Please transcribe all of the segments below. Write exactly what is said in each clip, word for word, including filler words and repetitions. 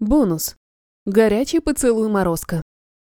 Бонус. Горячий поцелуй Морозко.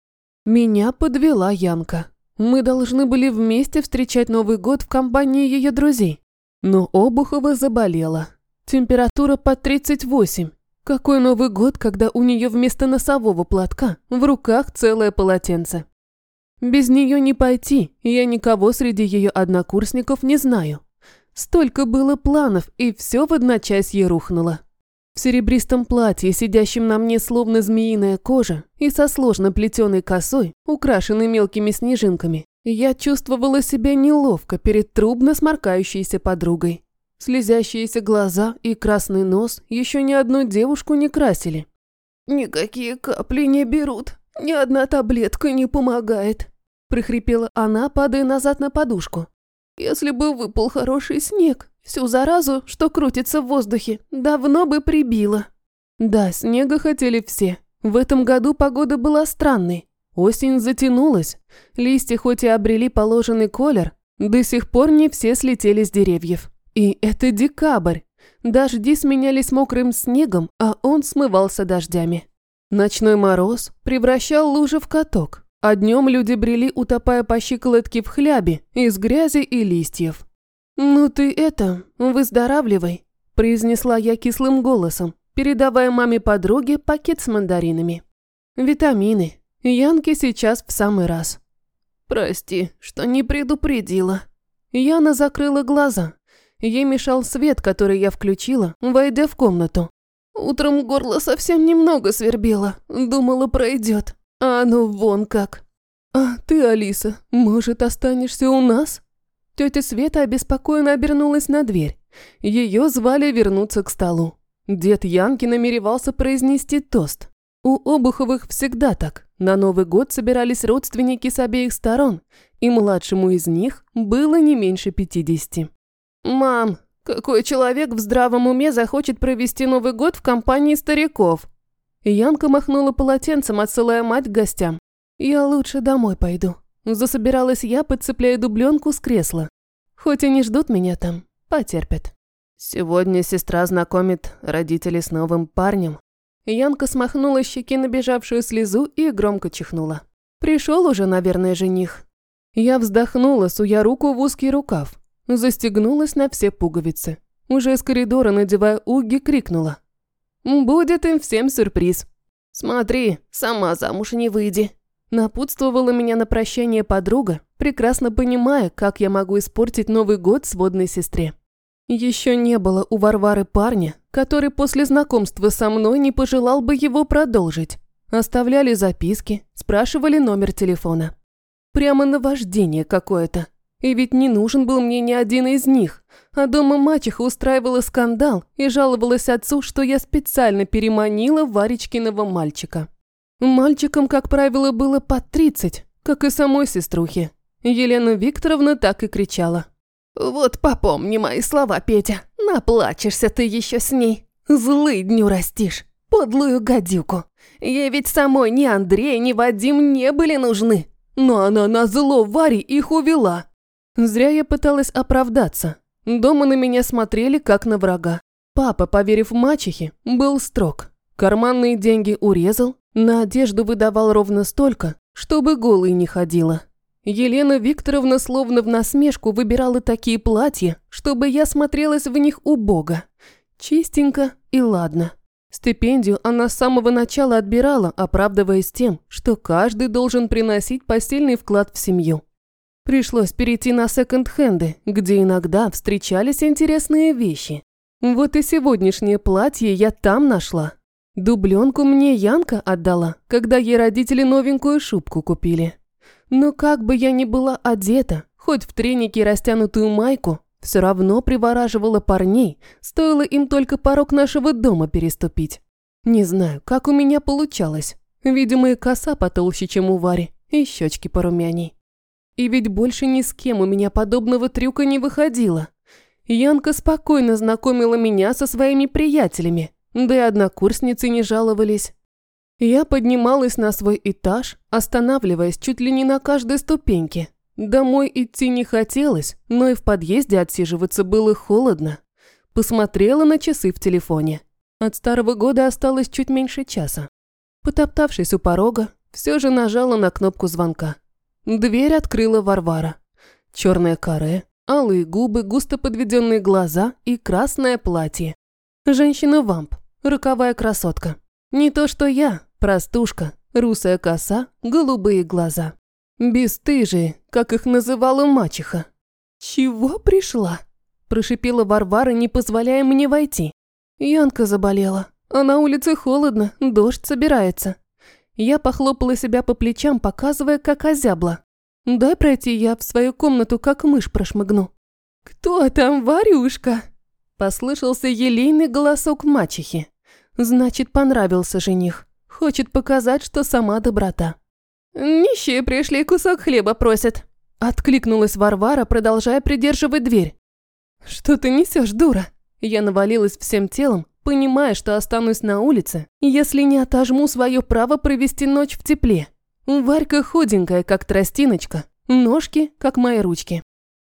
Меня подвела Янка. Мы должны были вместе встречать Новый год в компании ее друзей. Но Обухова заболела. Температура под тридцать восемь. Какой Новый год, когда у нее вместо носового платка в руках целое полотенце? Без нее не пойти, я никого среди ее однокурсников не знаю. Столько было планов, и все в одночасье рухнуло. В серебристом платье, сидящем на мне словно змеиная кожа, и со сложно плетеной косой, украшенной мелкими снежинками, я чувствовала себя неловко перед трубно сморкающейся подругой. Слезящиеся глаза и красный нос еще ни одну девушку не красили. «Никакие капли не берут, ни одна таблетка не помогает», – прихрипела она, падая назад на подушку. «Если бы выпал хороший снег, всю заразу, что крутится в воздухе, давно бы прибило». Да, снега хотели все. В этом году погода была странной. Осень затянулась. Листья хоть и обрели положенный колер, до сих пор не все слетели с деревьев. И это декабрь. Дожди сменялись мокрым снегом, а он смывался дождями. Ночной мороз превращал лужи в каток, а днем люди брели, утопая по щиколотке в хлябе из грязи и листьев. «Ну ты это, выздоравливай», – произнесла я кислым голосом, передавая маме подруге пакет с мандаринами. «Витамины. Янке сейчас в самый раз». «Прости, что не предупредила». Яна закрыла глаза. Ей мешал свет, который я включила, войдя в комнату. Утром горло совсем немного свербело, думала, пройдет. А ну вон как. «А ты, Алиса, может, останешься у нас?» Тетя Света обеспокоенно обернулась на дверь. Ее звали вернуться к столу. Дед Янки намеревался произнести тост. У Обуховых всегда так. На Новый год собирались родственники с обеих сторон, и младшему из них было не меньше пятидесяти. «Мам, какой человек в здравом уме захочет провести Новый год в компании стариков?» Янка махнула полотенцем, отсылая мать к гостям. «Я лучше домой пойду». Засобиралась я, подцепляя дубленку с кресла. Хоть и не ждут меня там, потерпят. Сегодня сестра знакомит родителей с новым парнем. Янка смахнула с щеки набежавшую слезу и громко чихнула. Пришел уже, наверное, жених. Я вздохнула, суя руку в узкий рукав. Застегнулась на все пуговицы. Уже из коридора, надевая уги, крикнула. «Будет им всем сюрприз. Смотри, сама замуж не выйди». Напутствовала меня на прощание подруга, прекрасно понимая, как я могу испортить Новый год сводной сестре. Еще не было у Варвары парня, который после знакомства со мной не пожелал бы его продолжить. Оставляли записки, спрашивали номер телефона. Прямо наваждение какое-то. И ведь не нужен был мне ни один из них. А дома мачеха устраивала скандал и жаловалась отцу, что я специально переманила Варечкиного мальчика. Мальчикам, как правило, было по тридцать, как и самой сеструхе. Елена Викторовна так и кричала. «Вот попомни мои слова, Петя, наплачешься ты еще с ней. Злыдню растишь, подлую гадюку. Ей ведь самой ни Андрей, ни Вадим не были нужны. Но она назло Варе их увела». Зря я пыталась оправдаться. Дома на меня смотрели, как на врага. Папа, поверив мачехе, был строг. Карманные деньги урезал, на одежду выдавал ровно столько, чтобы голой не ходила. Елена Викторовна словно в насмешку выбирала такие платья, чтобы я смотрелась в них убого. Чистенько и ладно. Стипендию она с самого начала отбирала, оправдываясь тем, что каждый должен приносить посильный вклад в семью. Пришлось перейти на секонд-хенды, где иногда встречались интересные вещи. Вот и сегодняшнее платье я там нашла. Дубленку мне Янка отдала, когда ей родители новенькую шубку купили. Но как бы я ни была одета, хоть в треники и растянутую майку, все равно привораживала парней, стоило им только порог нашего дома переступить. Не знаю, как у меня получалось. Видимо, и коса потолще, чем у Вари, и щечки порумяней. И ведь больше ни с кем у меня подобного трюка не выходило. Янка спокойно знакомила меня со своими приятелями, да и однокурсницы не жаловались. Я поднималась на свой этаж, останавливаясь чуть ли не на каждой ступеньке. Домой идти не хотелось, но и в подъезде отсиживаться было холодно. Посмотрела на часы в телефоне. От Старого года осталось чуть меньше часа. Потоптавшись у порога, все же нажала на кнопку звонка. Дверь открыла Варвара. Черное каре, алые губы, густо подведенные глаза и красное платье. Женщина-вамп, роковая красотка. Не то что я, простушка, русая коса, голубые глаза. Бесстыжие, как их называла мачеха. «Чего пришла?» – прошипела Варвара, не позволяя мне войти. Янка заболела, а на улице холодно, дождь собирается. Я похлопала себя по плечам, показывая, как озябла. «Дай пройти, я в свою комнату, как мышь прошмыгну». «Кто там, Варюшка?» – послышался елейный голосок мачехи. Значит, понравился жених. Хочет показать, что сама доброта. «Нищие пришли, кусок хлеба просят», – откликнулась Варвара, продолжая придерживать дверь. «Что ты несешь, дура?» Я навалилась всем телом, понимая, что останусь на улице, если не отожму свое право провести ночь в тепле. Варька худенькая, как тростиночка, ножки, как мои ручки.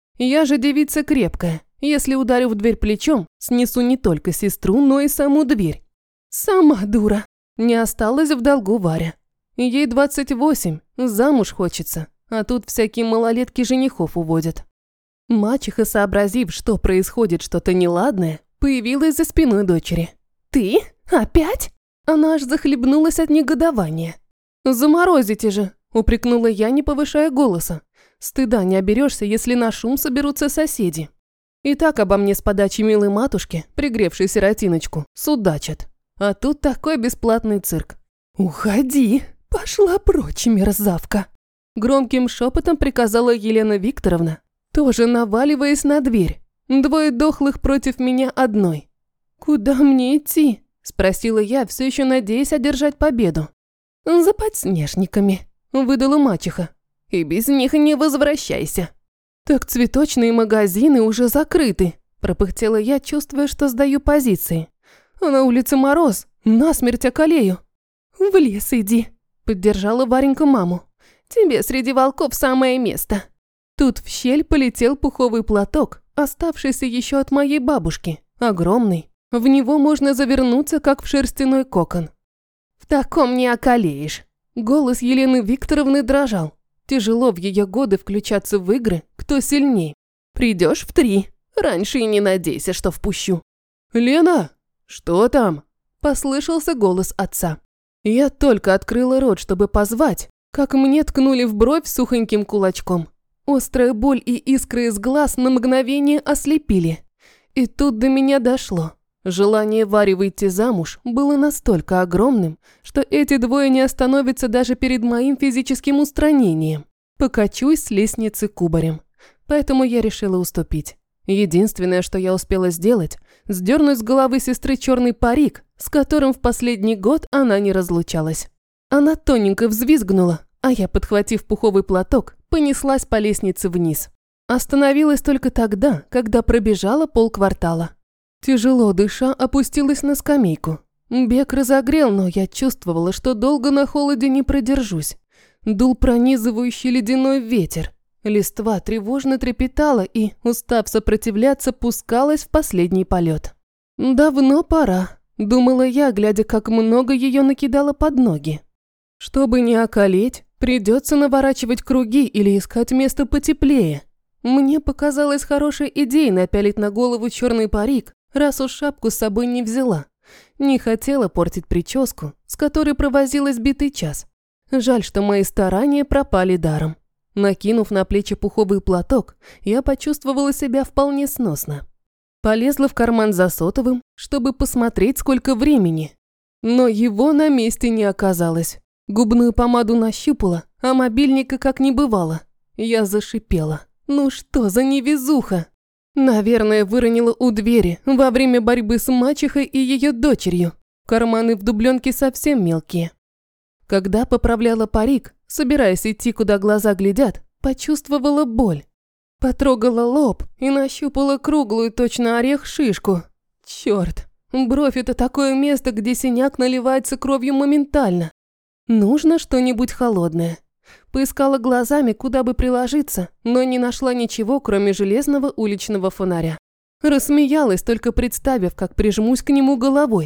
Я же девица крепкая, если ударю в дверь плечом, снесу не только сестру, но и саму дверь. Сама дура. Не осталась в долгу Варя. Ей двадцать восемь, замуж хочется, а тут всякие малолетки женихов уводят. Мачеха, сообразив, что происходит что-то неладное, появилась за спиной дочери. «Ты? Опять?» Она аж захлебнулась от негодования. «Заморозите же!» – упрекнула я, не повышая голоса. «Стыда не оберешься, если на шум соберутся соседи». И так обо мне с подачи милой матушки, пригревшей сиротиночку, судачат. А тут такой бесплатный цирк. «Уходи! Пошла прочь, мерзавка!» Громким шепотом приказала Елена Викторовна, тоже наваливаясь на дверь. Двое дохлых против меня одной. «Куда мне идти?» – спросила я, все еще надеясь одержать победу. «За подснежниками», – выдала мачеха. «И без них не возвращайся». «Так цветочные магазины уже закрыты», – пропыхтела я, чувствуя, что сдаю позиции. «А на улице мороз, насмерть околею». «В лес иди», – поддержала Варенька маму. «Тебе среди волков самое место». Тут в щель полетел пуховый платок, оставшийся еще от моей бабушки, огромный. В него можно завернуться, как в шерстяной кокон. «В таком не околеешь». Голос Елены Викторовны дрожал. Тяжело в ее годы включаться в игры, кто сильней. «Придешь в три. Раньше и не надейся, что впущу». «Лена, что там?» – послышался голос отца. Я только открыла рот, чтобы позвать, как мне ткнули в бровь сухоньким кулачком. Острая боль и искры из глаз на мгновение ослепили. И тут до меня дошло. Желание Вари выйти замуж было настолько огромным, что эти двое не остановятся даже перед моим физическим устранением. Покачусь с лестницы кубарем. Поэтому я решила уступить. Единственное, что я успела сделать, сдернуть с головы сестры черный парик, с которым в последний год она не разлучалась. Она тоненько взвизгнула, а я, подхватив пуховый платок, понеслась по лестнице вниз. Остановилась только тогда, когда пробежала полквартала. Тяжело дыша, опустилась на скамейку. Бег разогрел, но я чувствовала, что долго на холоде не продержусь. Дул пронизывающий ледяной ветер. Листва тревожно трепетала и, устав сопротивляться, пускалась в последний полет. «Давно пора», – думала я, глядя, как много ее накидало под ноги. Чтобы не околеть, придется наворачивать круги или искать место потеплее. Мне показалось хорошей идеей напялить на голову черный парик, раз уж шапку с собой не взяла. Не хотела портить прическу, с которой провозилась битый час. Жаль, что мои старания пропали даром. Накинув на плечи пуховый платок, я почувствовала себя вполне сносно. Полезла в карман за сотовым, чтобы посмотреть, сколько времени. Но его на месте не оказалось. Губную помаду нащупала, а мобильника как не бывало. Я зашипела. Ну что за невезуха? Наверное, выронила у двери во время борьбы с мачехой и ее дочерью. Карманы в дубленке совсем мелкие. Когда поправляла парик, собираясь идти, куда глаза глядят, почувствовала боль. Потрогала лоб и нащупала круглую, точно орех, шишку. Черт, бровь – это такое место, где синяк наливается кровью моментально. Нужно что-нибудь холодное. Поискала глазами, куда бы приложиться, но не нашла ничего, кроме железного уличного фонаря. Рассмеялась, только представив, как прижмусь к нему головой.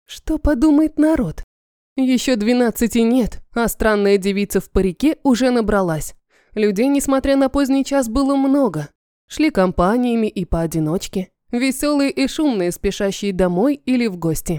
Что подумает народ? Еще двенадцати нет, а странная девица в парике уже набралась. Людей, несмотря на поздний час, было много. Шли компаниями и поодиночке. Веселые и шумные, спешащие домой или в гости.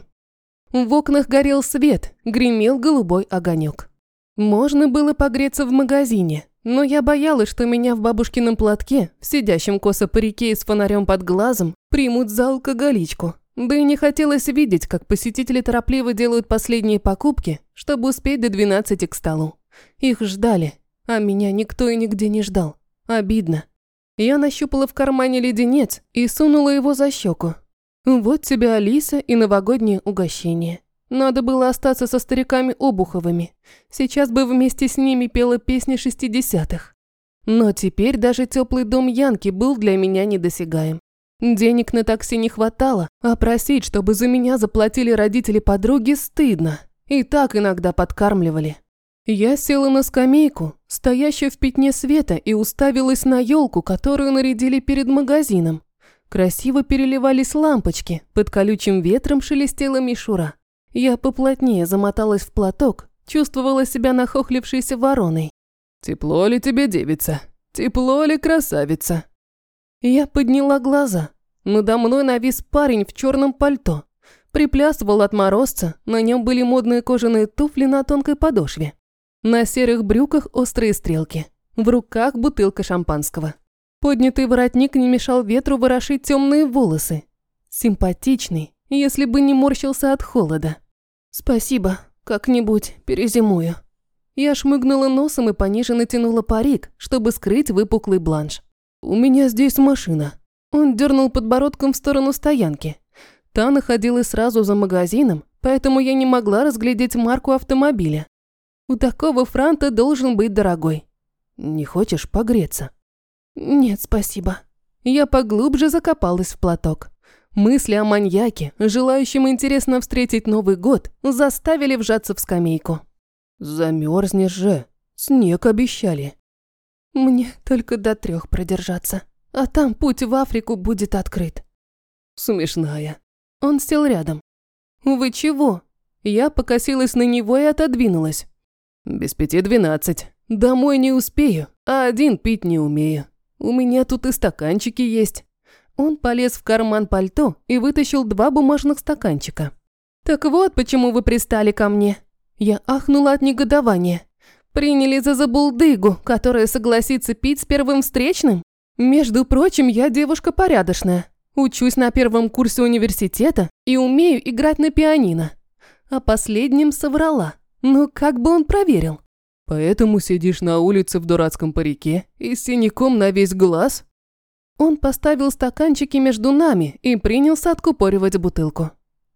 В окнах горел свет, гремел голубой огонек. Можно было погреться в магазине, но я боялась, что меня в бабушкином платке, в сидящем косо парике и с фонарем под глазом, примут за алкоголичку. Да и не хотелось видеть, как посетители торопливо делают последние покупки, чтобы успеть до двенадцати к столу. Их ждали, а меня никто и нигде не ждал. Обидно. Я нащупала в кармане леденец и сунула его за щеку. Вот тебе Алиса и новогоднее угощение. Надо было остаться со стариками Обуховыми. Сейчас бы вместе с ними пела песни шестидесятых. Но теперь даже теплый дом Янки был для меня недосягаем. Денег на такси не хватало, а просить, чтобы за меня заплатили родители подруги, стыдно. И так иногда подкармливали. Я села на скамейку, стоящую в пятне света, и уставилась на елку, которую нарядили перед магазином. Красиво переливались лампочки, под колючим ветром шелестела мишура. Я поплотнее замоталась в платок, чувствовала себя нахохлившейся вороной. «Тепло ли тебе, девица? Тепло ли, красавица?» Я подняла глаза. Надо мной навис парень в черном пальто. Приплясывал от морозца, на нем были модные кожаные туфли на тонкой подошве. На серых брюках острые стрелки. В руках бутылка шампанского. Поднятый воротник не мешал ветру ворошить темные волосы. Симпатичный, если бы не морщился от холода. «Спасибо, как-нибудь перезимую». Я шмыгнула носом и пониже натянула парик, чтобы скрыть выпуклый бланш. «У меня здесь машина». Он дернул подбородком в сторону стоянки. Та находилась сразу за магазином, поэтому я не могла разглядеть марку автомобиля. У такого франта должен быть дорогой. «Не хочешь погреться?» «Нет, спасибо». Я поглубже закопалась в платок. Мысли о маньяке, желающем интересно встретить Новый год, заставили вжаться в скамейку. «Замерзнешь же. Снег обещали». «Мне только до трех продержаться, а там путь в Африку будет открыт». Смешная. Он сел рядом. «Вы чего?» Я покосилась на него и отодвинулась. «Без пяти двенадцать. Домой не успею, а один пить не умею. У меня тут и стаканчики есть». Он полез в карман пальто и вытащил два бумажных стаканчика. «Так вот, почему вы пристали ко мне». Я ахнула от негодования. «Приняли за забулдыгу, которая согласится пить с первым встречным? Между прочим, я девушка порядочная. Учусь на первом курсе университета и умею играть на пианино». А последним соврала. Ну, как бы он проверил? «Поэтому сидишь на улице в дурацком парике и с синяком на весь глаз?» Он поставил стаканчики между нами и принялся откупоривать бутылку.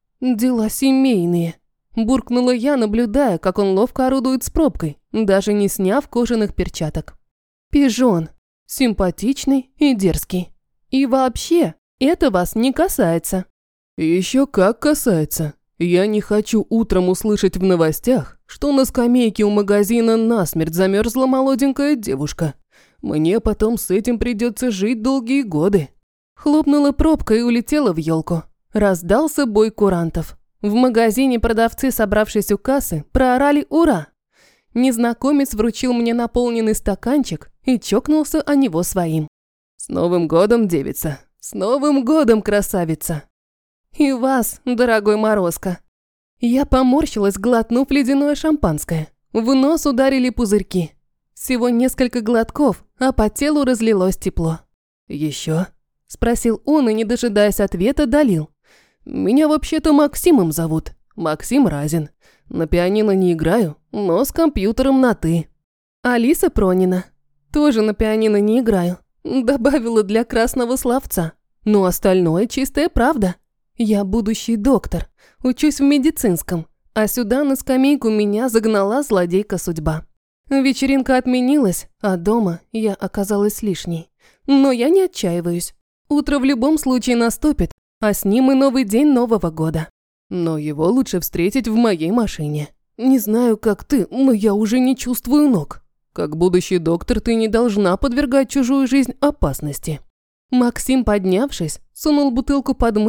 «Дела семейные», – буркнула я, наблюдая, как он ловко орудует с пробкой, даже не сняв кожаных перчаток. «Пижон. Симпатичный и дерзкий. И вообще, это вас не касается». «Еще как касается. Я не хочу утром услышать в новостях, что на скамейке у магазина насмерть замерзла молоденькая девушка. Мне потом с этим придется жить долгие годы». Хлопнула пробка и улетела в елку. Раздался бой курантов. В магазине продавцы, собравшись у кассы, проорали «Ура!». Незнакомец вручил мне наполненный стаканчик и чокнулся о него своим. «С Новым годом, девица! С Новым годом, красавица!» «И вас, дорогой Морозко!» Я поморщилась, глотнув ледяное шампанское. В нос ударили пузырьки. Всего несколько глотков, а по телу разлилось тепло. «Еще?» – спросил он и, не дожидаясь ответа, долил. «Меня вообще-то Максимом зовут. Максим Разин. На пианино не играю, но с компьютером на «ты». Алиса Пронина. Тоже на пианино не играю. Добавила для красного словца. Но остальное чистая правда. Я будущий доктор. Учусь в медицинском. А сюда на скамейку меня загнала злодейка судьба. Вечеринка отменилась, а дома я оказалась лишней. Но я не отчаиваюсь. Утро в любом случае наступит, а с ним и новый день Нового года. Но его лучше встретить в моей машине. Не знаю, как ты, но я уже не чувствую ног. Как будущий доктор, ты не должна подвергать чужую жизнь опасности». Максим, поднявшись, сунул бутылку под мышку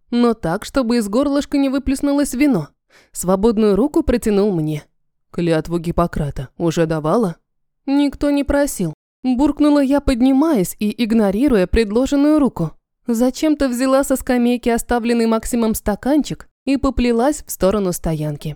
но так, чтобы из горлышка не выплеснулось вино. Свободную руку протянул мне. «Клятву Гиппократа уже давала?» «Никто не просил». Буркнула я, поднимаясь и игнорируя предложенную руку. Зачем-то взяла со скамейки оставленный Максимом стаканчик и поплелась в сторону стоянки.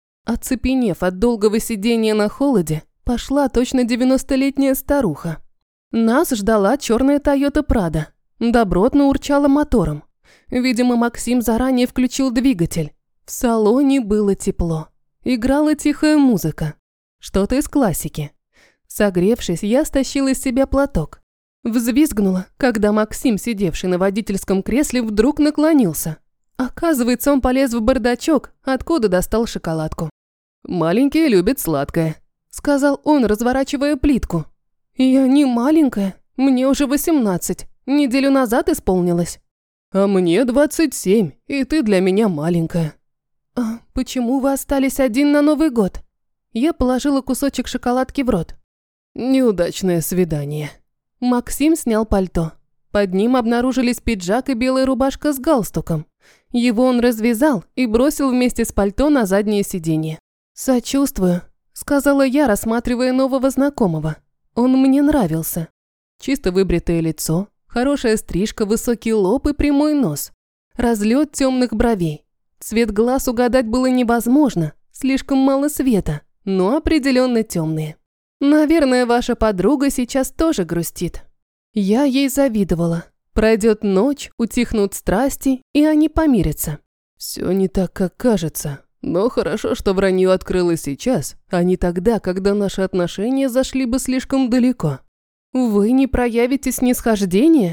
Оцепенев от долгого сидения на холоде, пошла точно девяностолетняя старуха. Нас ждала черная Тойота Прадо. Добротно урчала мотором. Видимо, Максим заранее включил двигатель. В салоне было тепло. Играла тихая музыка. Что-то из классики. Согревшись, я стащила из себя платок. Взвизгнула, когда Максим, сидевший на водительском кресле, вдруг наклонился. Оказывается, он полез в бардачок, откуда достал шоколадку. «Маленькие любят сладкое», – сказал он, разворачивая плитку. «Я не маленькая, мне уже восемнадцать, неделю назад исполнилось». «А мне двадцать семь, и ты для меня маленькая». «А почему вы остались один на Новый год?» Я положила кусочек шоколадки в рот. «Неудачное свидание». Максим снял пальто. Под ним обнаружились пиджак и белая рубашка с галстуком. Его он развязал и бросил вместе с пальто на заднее сиденье. «Сочувствую», – сказала я, рассматривая нового знакомого. Он мне нравился. Чисто выбритое лицо, хорошая стрижка, высокий лоб и прямой нос. Разлет темных бровей. Цвет глаз угадать было невозможно, слишком мало света, но определенно темные. Наверное, ваша подруга сейчас тоже грустит. Я ей завидовала. Пройдет ночь, утихнут страсти, и они помирятся. Все не так, как кажется. Но хорошо, что вранье открылось сейчас, а не тогда, когда наши отношения зашли бы слишком далеко. Вы не проявите снисхождения?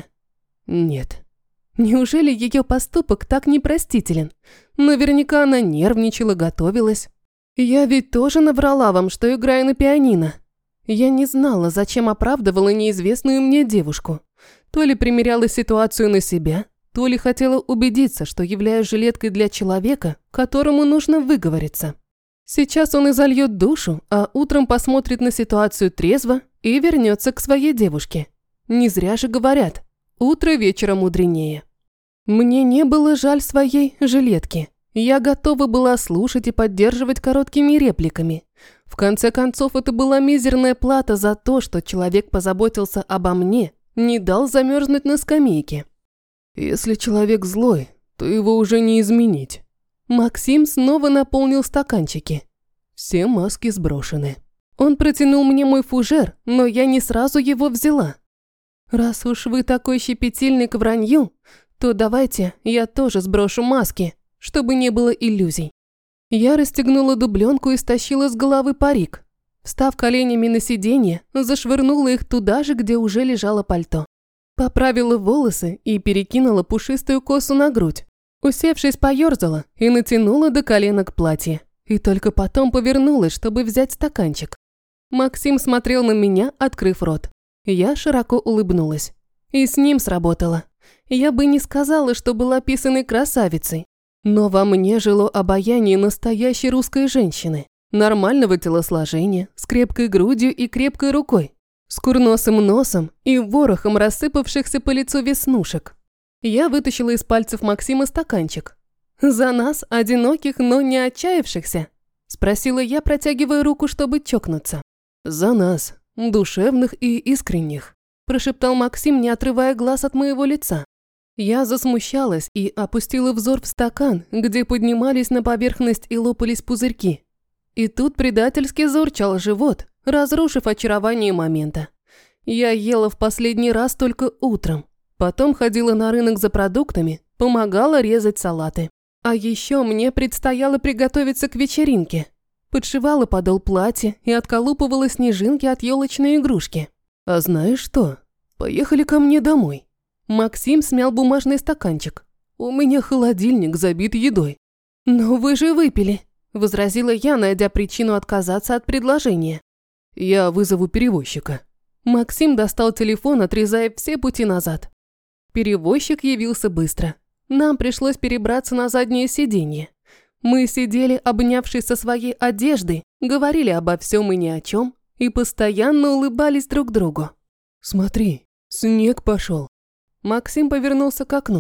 Нет. Неужели ее поступок так непростителен? Наверняка она нервничала, готовилась. Я ведь тоже наврала вам, что играю на пианино. Я не знала, зачем оправдывала неизвестную мне девушку. То ли примеряла ситуацию на себя, то ли хотела убедиться, что являюсь жилеткой для человека, которому нужно выговориться. Сейчас он изольет душу, а утром посмотрит на ситуацию трезво и вернется к своей девушке. Не зря же говорят, утро вечера мудренее. Мне не было жаль своей жилетки. Я готова была слушать и поддерживать короткими репликами. В конце концов, это была мизерная плата за то, что человек позаботился обо мне, не дал замерзнуть на скамейке. Если человек злой, то его уже не изменить. Максим снова наполнил стаканчики. Все маски сброшены. Он протянул мне мой фужер, но я не сразу его взяла. Раз уж вы такой щепетильный к вранью, то давайте я тоже сброшу маски, чтобы не было иллюзий. Я расстегнула дубленку и стащила с головы парик. Встав коленями на сиденье, зашвырнула их туда же, где уже лежало пальто. Поправила волосы и перекинула пушистую косу на грудь. Усевшись, поёрзала и натянула до коленок платье. И только потом повернулась, чтобы взять стаканчик. Максим смотрел на меня, открыв рот. Я широко улыбнулась. И с ним сработало. Я бы не сказала, что была писаной красавицей. Но во мне жило обаяние настоящей русской женщины. Нормального телосложения, с крепкой грудью и крепкой рукой. С курносым носом и ворохом рассыпавшихся по лицу веснушек. Я вытащила из пальцев Максима стаканчик. «За нас, одиноких, но не отчаявшихся?» – спросила я, протягивая руку, чтобы чокнуться. «За нас, душевных и искренних», – прошептал Максим, не отрывая глаз от моего лица. Я засмущалась и опустила взор в стакан, где поднимались на поверхность и лопались пузырьки. И тут предательски заурчал живот, разрушив очарование момента. Я ела в последний раз только утром. Потом ходила на рынок за продуктами, помогала резать салаты. А еще мне предстояло приготовиться к вечеринке. Подшивала подол платья и отколупывала снежинки от елочной игрушки. «А знаешь что? Поехали ко мне домой». Максим смял бумажный стаканчик. «У меня холодильник забит едой». «Но вы же выпили», – возразила я, найдя причину отказаться от предложения. «Я вызову перевозчика». Максим достал телефон, отрезая все пути назад. Перевозчик явился быстро. Нам пришлось перебраться на заднее сиденье. Мы сидели, обнявшись со своей одеждой, говорили обо всем и ни о чем, и постоянно улыбались друг другу. «Смотри, снег пошел». Максим повернулся к окну.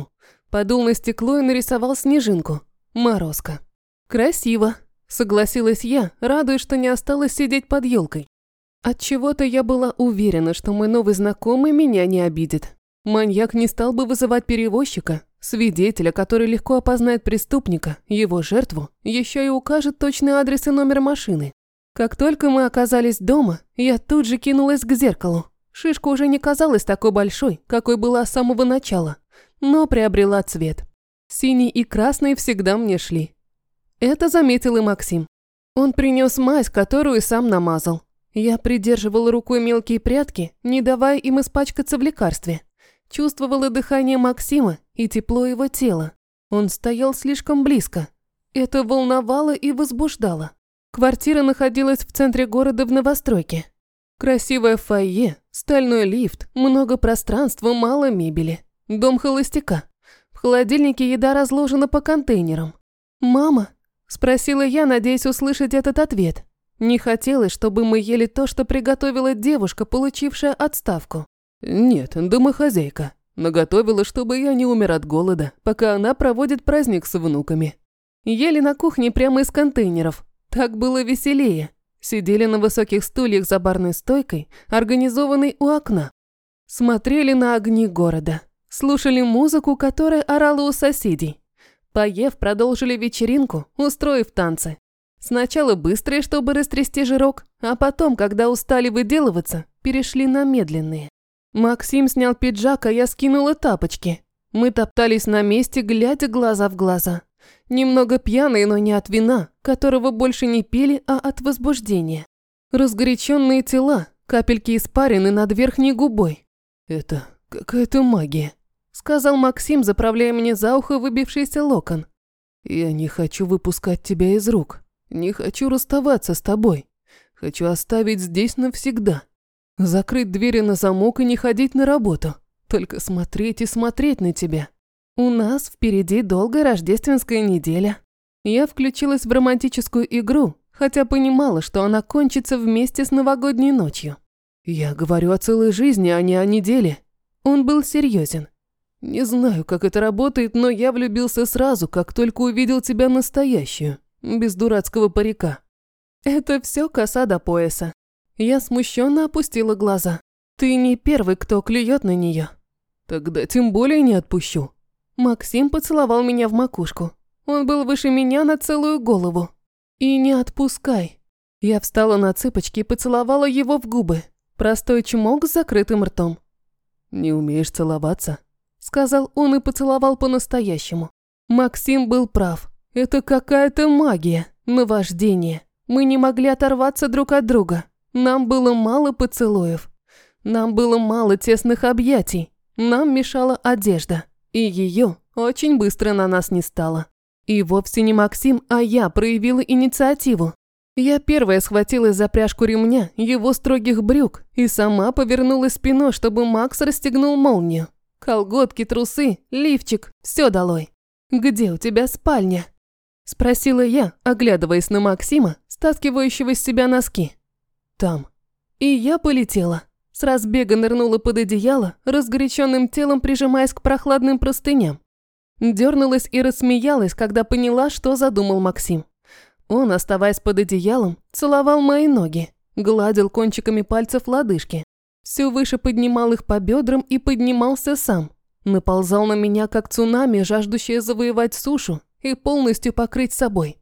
Подул на стекло и нарисовал снежинку. Морозко. «Красиво», – согласилась я, радуясь, что не осталось сидеть под елкой. Отчего-то я была уверена, что мой новый знакомый меня не обидит. Маньяк не стал бы вызывать перевозчика, свидетеля, который легко опознает преступника, его жертву, еще и укажет точный адрес и номер машины. Как только мы оказались дома, я тут же кинулась к зеркалу. Шишка уже не казалась такой большой, какой была с самого начала, но приобрела цвет. Синий и красный всегда мне шли. Это заметил и Максим. Он принес мазь, которую сам намазал. Я придерживала рукой мелкие прядки, не давая им испачкаться в лекарстве. Чувствовала дыхание Максима и тепло его тела. Он стоял слишком близко. Это волновало и возбуждало. Квартира находилась в центре города в новостройке. Красивое фойе, стальной лифт, много пространства, мало мебели. Дом холостяка. В холодильнике еда разложена по контейнерам. «Мама?» – спросила я, надеясь услышать этот ответ. Не хотелось, чтобы мы ели то, что приготовила девушка, получившая отставку. «Нет, домохозяйка. Наготовила, чтобы я не умер от голода, пока она проводит праздник с внуками». Ели на кухне прямо из контейнеров. Так было веселее. Сидели на высоких стульях за барной стойкой, организованной у окна. Смотрели на огни города. Слушали музыку, которая орала у соседей. Поев, продолжили вечеринку, устроив танцы. Сначала быстрые, чтобы растрясти жирок, а потом, когда устали выделываться, перешли на медленные. Максим снял пиджак, а я скинула тапочки. Мы топтались на месте, глядя глаза в глаза. Немного пьяные, но не от вина, которого больше не пили, а от возбуждения. Разгоряченные тела, капельки испарины над верхней губой. «Это какая-то магия», – сказал Максим, заправляя мне за ухо выбившийся локон. «Я не хочу выпускать тебя из рук. Не хочу расставаться с тобой. Хочу оставить здесь навсегда. Закрыть двери на замок и не ходить на работу. Только смотреть и смотреть на тебя. У нас впереди долгая рождественская неделя». Я включилась в романтическую игру, хотя понимала, что она кончится вместе с новогодней ночью. «Я говорю о целой жизни, а не о неделе». Он был серьезен. «Не знаю, как это работает, но я влюбился сразу, как только увидел тебя настоящую, без дурацкого парика». Это все коса до пояса. Я смущенно опустила глаза. Ты не первый, кто клюет на нее. Тогда тем более не отпущу. Максим поцеловал меня в макушку. Он был выше меня на целую голову. И не отпускай. Я встала на цыпочки и поцеловала его в губы. Простой чмок с закрытым ртом. «Не умеешь целоваться?» – сказал он и поцеловал по-настоящему. Максим был прав. Это какая-то магия, наваждение. Мы не могли оторваться друг от друга. Нам было мало поцелуев. Нам было мало тесных объятий. Нам мешала одежда. И ее очень быстро на нас не стало. И вовсе не Максим, а я проявила инициативу. Я первая схватилась за пряжку ремня его строгих брюк и сама повернулась спиной, чтобы Макс расстегнул молнию. Колготки, трусы, лифчик – все долой. «Где у тебя спальня?» – спросила я, оглядываясь на Максима, стаскивающего с себя носки. «Там». И я полетела. С разбега нырнула под одеяло, разгоряченным телом прижимаясь к прохладным простыням. Дернулась и рассмеялась, когда поняла, что задумал Максим. Он, оставаясь под одеялом, целовал мои ноги, гладил кончиками пальцев лодыжки. Все выше поднимал их по бедрам и поднимался сам. Наползал на меня, как цунами, жаждущее завоевать сушу и полностью покрыть собой.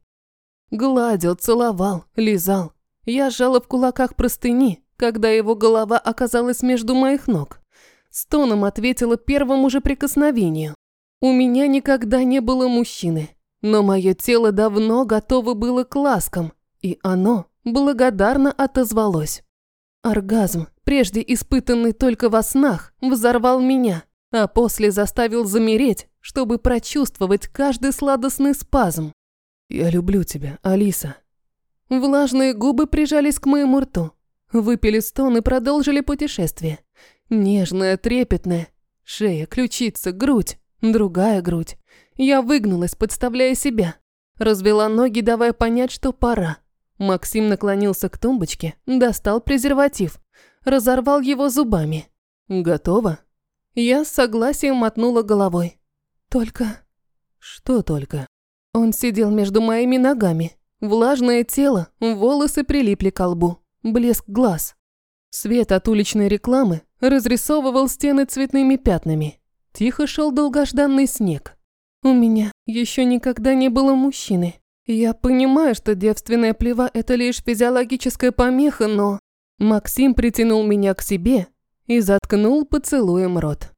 Гладил, целовал, лизал. Я сжала в кулаках простыни, когда его голова оказалась между моих ног. Стоном ответила первому же прикосновению. У меня никогда не было мужчины, но мое тело давно готово было к ласкам, и оно благодарно отозвалось. Оргазм, прежде испытанный только во снах, взорвал меня, а после заставил замереть, чтобы прочувствовать каждый сладостный спазм. «Я люблю тебя, Алиса». Влажные губы прижались к моему рту. Выпили стон и продолжили путешествие. Нежное, трепетное. Шея, ключица, грудь. Другая грудь. Я выгнулась, подставляя себя. Развела ноги, давая понять, что пора. Максим наклонился к тумбочке, достал презерватив. Разорвал его зубами. «Готово?» Я с согласием мотнула головой. Только... Что только? Он сидел между моими ногами. Влажное тело, волосы прилипли к лбу, блеск глаз. Свет от уличной рекламы разрисовывал стены цветными пятнами. Тихо шел долгожданный снег. У меня еще никогда не было мужчины. Я понимаю, что девственная плева – это лишь физиологическая помеха, но... Максим притянул меня к себе и заткнул поцелуем рот.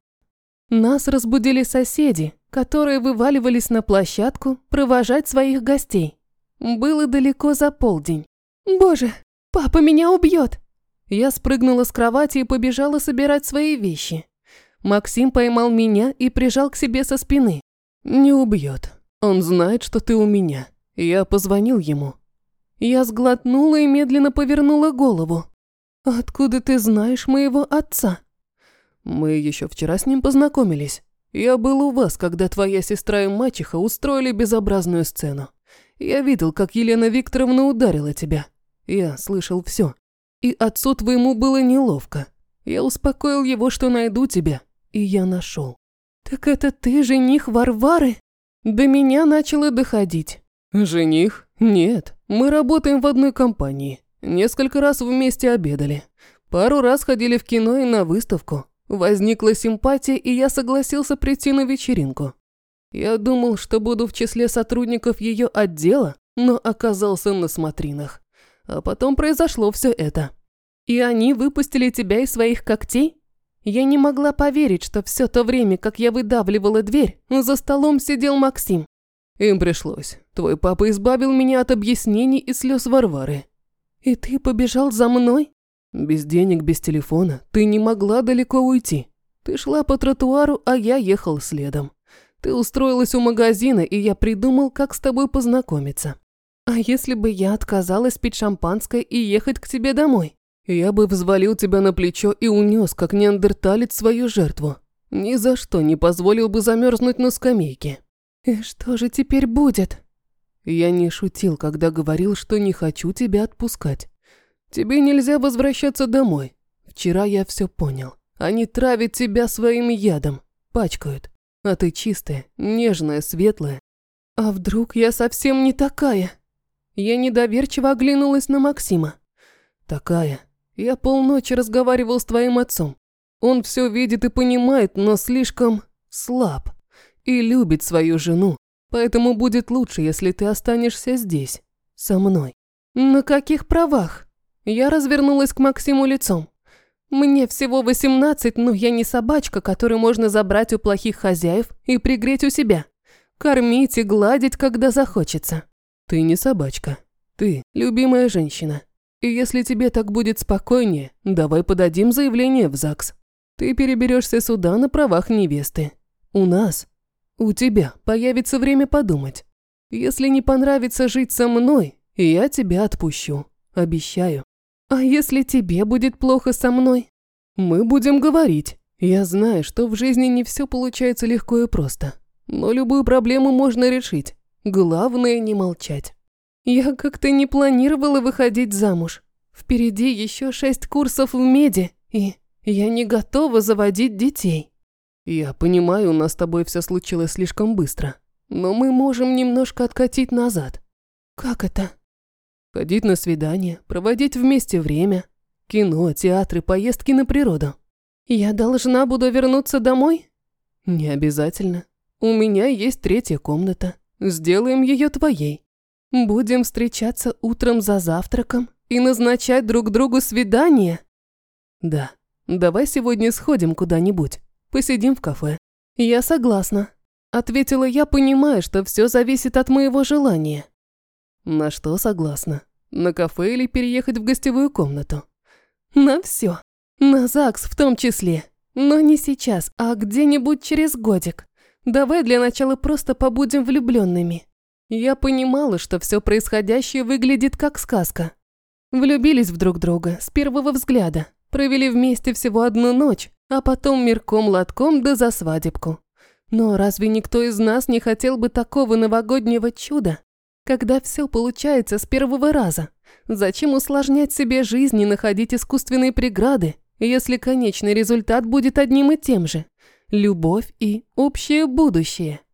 Нас разбудили соседи, которые вываливались на площадку провожать своих гостей. Было далеко за полдень. «Боже, папа меня убьет!» Я спрыгнула с кровати и побежала собирать свои вещи. Максим поймал меня и прижал к себе со спины. «Не убьет. Он знает, что ты у меня. Я позвонил ему». Я сглотнула и медленно повернула голову. «Откуда ты знаешь моего отца?» «Мы еще вчера с ним познакомились. Я был у вас, когда твоя сестра и мачеха устроили безобразную сцену. Я видел, как Елена Викторовна ударила тебя. Я слышал все. И отцу твоему было неловко. Я успокоил его, что найду тебя, и я нашел». «Так это ты жених Варвары?» До меня начало доходить. «Жених? Нет. Мы работаем в одной компании. Несколько раз вместе обедали. Пару раз ходили в кино и на выставку. Возникла симпатия, и я согласился прийти на вечеринку. Я думал, что буду в числе сотрудников ее отдела, но оказался на смотринах. А потом произошло все это». «И они выпустили тебя из своих когтей?» Я не могла поверить, что все то время, как я выдавливала дверь, за столом сидел Максим. «Им пришлось. Твой папа избавил меня от объяснений и слез Варвары». «И ты побежал за мной?» «Без денег, без телефона ты не могла далеко уйти. Ты шла по тротуару, а я ехал следом. Ты устроилась у магазина, и я придумал, как с тобой познакомиться». «А если бы я отказалась пить шампанское и ехать к тебе домой?» «Я бы взвалил тебя на плечо и унес, как неандерталец, свою жертву. Ни за что не позволил бы замерзнуть на скамейке». «И что же теперь будет?» «Я не шутил, когда говорил, что не хочу тебя отпускать. Тебе нельзя возвращаться домой. Вчера я все понял. Они травят тебя своим ядом, пачкают. А ты чистая, нежная, светлая». «А вдруг я совсем не такая?» Я недоверчиво оглянулась на Максима. «Такая. Я полночи разговаривал с твоим отцом. Он все видит и понимает, но слишком слаб. И любит свою жену. Поэтому будет лучше, если ты останешься здесь, со мной». «На каких правах?» Я развернулась к Максиму лицом. «Мне всего восемнадцать, но я не собачка, которую можно забрать у плохих хозяев и пригреть у себя. Кормить и гладить, когда захочется». «Ты не собачка. Ты любимая женщина. И если тебе так будет спокойнее, давай подадим заявление в ЗАГС. Ты переберешься сюда на правах невесты. У нас, у тебя появится время подумать. Если не понравится жить со мной, я тебя отпущу. Обещаю». «А если тебе будет плохо со мной?» «Мы будем говорить. Я знаю, что в жизни не все получается легко и просто. Но любую проблему можно решить. Главное не молчать». «Я как-то не планировала выходить замуж. Впереди еще шесть курсов в меди, и я не готова заводить детей». «Я понимаю, у нас с тобой все случилось слишком быстро. Но мы можем немножко откатить назад». «Как это?» «Ходить на свидания, проводить вместе время. Кино, театры, поездки на природу». «Я должна буду вернуться домой?» «Не обязательно. У меня есть третья комната. Сделаем ее твоей». «Будем встречаться утром за завтраком и назначать друг другу свидание?» «Да. Давай сегодня сходим куда-нибудь. Посидим в кафе». «Я согласна», – ответила я, понимая, что все зависит от моего желания. «На что согласна? На кафе или переехать в гостевую комнату?» «На все. На ЗАГС в том числе. Но не сейчас, а где-нибудь через годик. Давай для начала просто побудем влюбленными». Я понимала, что все происходящее выглядит как сказка. Влюбились в друг друга с первого взгляда, провели вместе всего одну ночь, а потом мирком-лотком да за свадебку. Но разве никто из нас не хотел бы такого новогоднего чуда? Когда все получается с первого раза, зачем усложнять себе жизнь и находить искусственные преграды, если конечный результат будет одним и тем же? любовь и общее будущее.